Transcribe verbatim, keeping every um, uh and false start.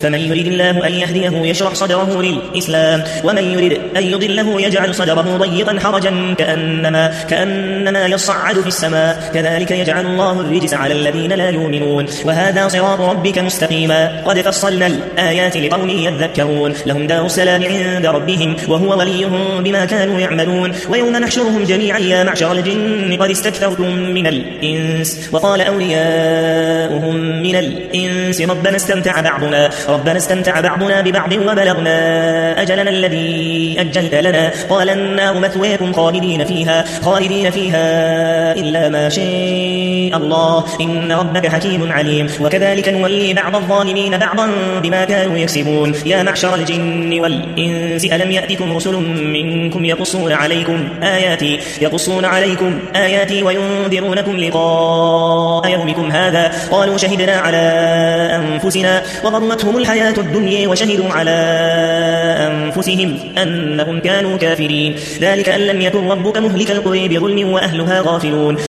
فمن يريد الله أن يهديه يشرح صدره للإسلام ومن يريد أن يضله يجعل صدره ضيقا حرجا كأنما, كأنما يصعد في السماء كذلك يجعل الله الرجس على الذين لا يؤمنون وهذا صراط ربك مستقيما قد فصلنا الآيات لقوم يذكرون لهم دار السلام عند ربهم وهو وليهم بما كانوا يعملون ويوم نحشرهم جميعا يا معشر الجن قد استكثرتم من الإنس وقال أولياؤهم من الإنس ربنا استمتع بعضنا ربنا استمتع بعضنا ببعض وبلغنا أجلنا الذي أجلت لنا قال النار مثواكم خالدين فيها خالدين فيها إلا ما شاء الله إن ربك حكيم عليم وكذلك نولي بعض الظالمين بعضا بما كانوا يكسبون يا معشر الجن والإنس ألم يأتكم رسل منكم يقصون عليكم آياتي يقصون عليكم آياتي وينذرونكم لقاء يومكم هذا قالوا شهدنا على أنفسنا وغرتهم الحياة الدنيا وشهدوا على أنفسهم أنهم كانوا كافرين ذلك أن لم يكن ربك مهلك القرى بظلم وأهلها غافلون